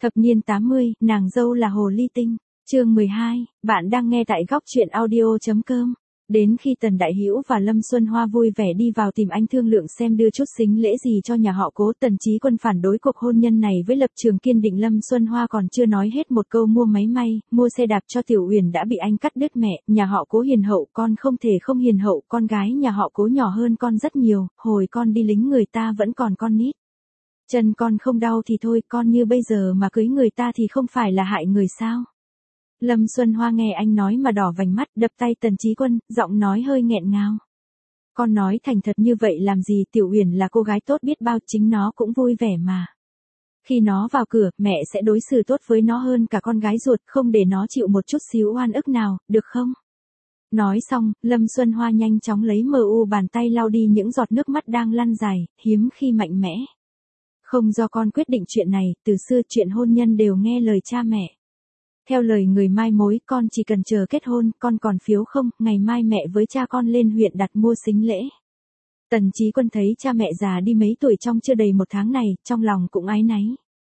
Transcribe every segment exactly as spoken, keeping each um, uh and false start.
Thập niên tám mươi, nàng dâu là hồ ly tinh. Chương mười hai, bạn đang nghe tại góc truyện audio chấm com. Đến khi Tần Đại Hữu và Lâm Xuân Hoa vui vẻ đi vào tìm anh thương lượng xem đưa chút sính lễ gì cho nhà họ Cố, Tần Chí Quân phản đối cuộc hôn nhân này với lập trường kiên định. Lâm Xuân Hoa còn chưa nói hết một câu mua máy may, mua xe đạp cho Tiểu Uyển đã bị anh cắt đứt. Mẹ, nhà họ Cố hiền hậu, con không thể không hiền hậu, con gái nhà họ Cố nhỏ hơn con rất nhiều, hồi con đi lính người ta vẫn còn con nít. Chân con không đau thì thôi, con như bây giờ mà cưới người ta thì không phải là hại người sao? Lâm Xuân Hoa nghe anh nói mà đỏ vành mắt, đập tay Tần Chí Quân, giọng nói hơi nghẹn ngào. Con nói thành thật như vậy làm gì, Tiểu Uyển là cô gái tốt biết bao, chính nó cũng vui vẻ mà. Khi nó vào cửa, mẹ sẽ đối xử tốt với nó hơn cả con gái ruột, không để nó chịu một chút xíu oan ức nào, được không? Nói xong, Lâm Xuân Hoa nhanh chóng lấy mờ u bàn tay lau đi những giọt nước mắt đang lăn dài, hiếm khi mạnh mẽ. Không do con quyết định chuyện này, từ xưa chuyện hôn nhân đều nghe lời cha mẹ. Theo lời người mai mối, con chỉ cần chờ kết hôn, con còn phiếu không, ngày mai mẹ với cha con lên huyện đặt mua sính lễ. Tần Chí Quân thấy cha mẹ già đi mấy tuổi trong chưa đầy một tháng này, trong lòng cũng áy náy.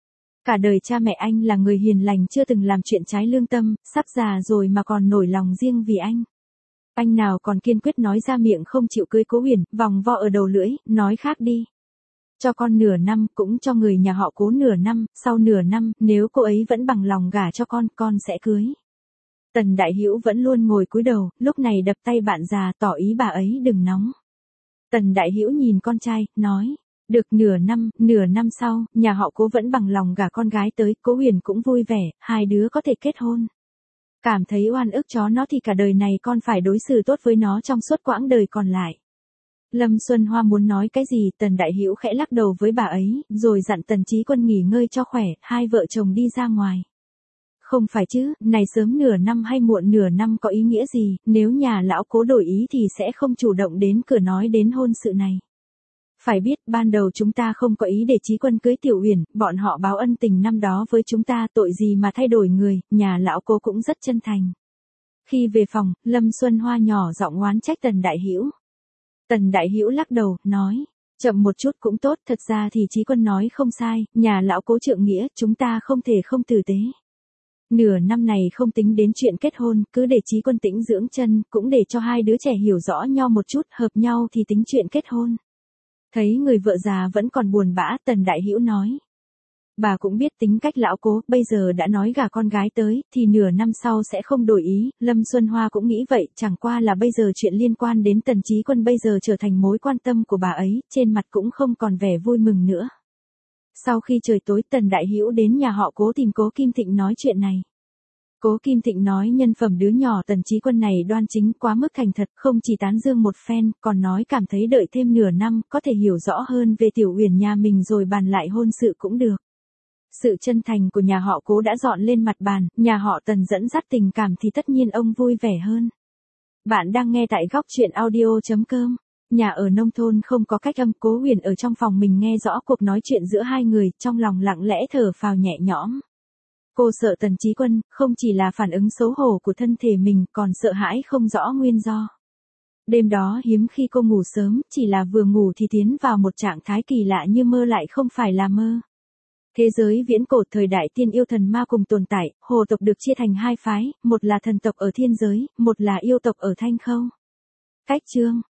Cả đời cha mẹ anh là người hiền lành, chưa từng làm chuyện trái lương tâm, sắp già rồi mà còn nổi lòng riêng vì anh. Anh nào còn kiên quyết nói ra miệng không chịu cưới Cố Uyển, vòng vo ở đầu lưỡi, nói khác đi. Cho con nửa năm, cũng cho người nhà họ Cố nửa năm, sau nửa năm, nếu cô ấy vẫn bằng lòng gả cho con, con sẽ cưới. Tần Đại Hữu vẫn luôn ngồi cúi đầu, lúc này đập tay bạn già tỏ ý bà ấy đừng nóng. Tần Đại Hữu nhìn con trai, nói, được nửa năm, nửa năm sau, nhà họ Cố vẫn bằng lòng gả con gái tới, Cố Uyển cũng vui vẻ, hai đứa có thể kết hôn. Cảm thấy oan ức chó nó thì cả đời này con phải đối xử tốt với nó trong suốt quãng đời còn lại. Lâm Xuân Hoa muốn nói cái gì, Tần Đại Hữu khẽ lắc đầu với bà ấy, rồi dặn Tần Chí Quân nghỉ ngơi cho khỏe, hai vợ chồng đi ra ngoài. Không phải chứ, này sớm nửa năm hay muộn nửa năm có ý nghĩa gì, nếu nhà lão Cố đổi ý thì sẽ không chủ động đến cửa nói đến hôn sự này. Phải biết, ban đầu chúng ta không có ý để Chí Quân cưới Tiểu Uyển, bọn họ báo ân tình năm đó với chúng ta, tội gì mà thay đổi người, nhà lão Cố cũng rất chân thành. Khi về phòng, Lâm Xuân Hoa nhỏ giọng oán trách Tần Đại Hữu. Tần Đại Hữu lắc đầu, nói, chậm một chút cũng tốt, thật ra thì Chí Quân nói không sai, nhà lão Cố trượng nghĩa, chúng ta không thể không tử tế. Nửa năm này không tính đến chuyện kết hôn, cứ để Chí Quân tĩnh dưỡng chân, cũng để cho hai đứa trẻ hiểu rõ nhau một chút, hợp nhau thì tính chuyện kết hôn. Thấy người vợ già vẫn còn buồn bã, Tần Đại Hữu nói. Bà cũng biết tính cách lão Cố, bây giờ đã nói gả con gái tới, thì nửa năm sau sẽ không đổi ý, Lâm Xuân Hoa cũng nghĩ vậy, chẳng qua là bây giờ chuyện liên quan đến Tần Chí Quân bây giờ trở thành mối quan tâm của bà ấy, trên mặt cũng không còn vẻ vui mừng nữa. Sau khi trời tối, Tần Đại Hữu đến nhà họ Cố tìm Cố Kim Thịnh nói chuyện này. Cố Kim Thịnh nói nhân phẩm đứa nhỏ Tần Chí Quân này đoan chính quá mức thành thật, không chỉ tán dương một phen, còn nói cảm thấy đợi thêm nửa năm, có thể hiểu rõ hơn về Tiểu Uyển nhà mình rồi bàn lại hôn sự cũng được. Sự chân thành của nhà họ Cố đã dọn lên mặt bàn, nhà họ Tần dẫn dắt tình cảm thì tất nhiên ông vui vẻ hơn. Bạn đang nghe tại góc truyện audio chấm com. Nhà ở nông thôn không có cách âm, Cố Uyển ở trong phòng mình nghe rõ cuộc nói chuyện giữa hai người, trong lòng lặng lẽ thở phào nhẹ nhõm. Cô sợ Tần Chí Quân, không chỉ là phản ứng xấu hổ của thân thể mình, còn sợ hãi không rõ nguyên do. Đêm đó hiếm khi cô ngủ sớm, chỉ là vừa ngủ thì tiến vào một trạng thái kỳ lạ như mơ lại không phải là mơ. Thế giới viễn cổ thời đại tiên yêu thần ma cùng tồn tại, hồ tộc được chia thành hai phái, một là thần tộc ở thiên giới, một là yêu tộc ở Thanh Khâu. Cách chương